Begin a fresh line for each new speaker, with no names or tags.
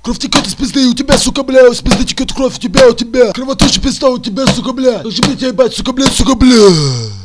Кровь текет из пизды, у тебя, сука, бля, из пизды текет кровь, у тебя. Кровоточие пизда, у тебя, сука, бля. Как же мне тебя ебать, сука, бля.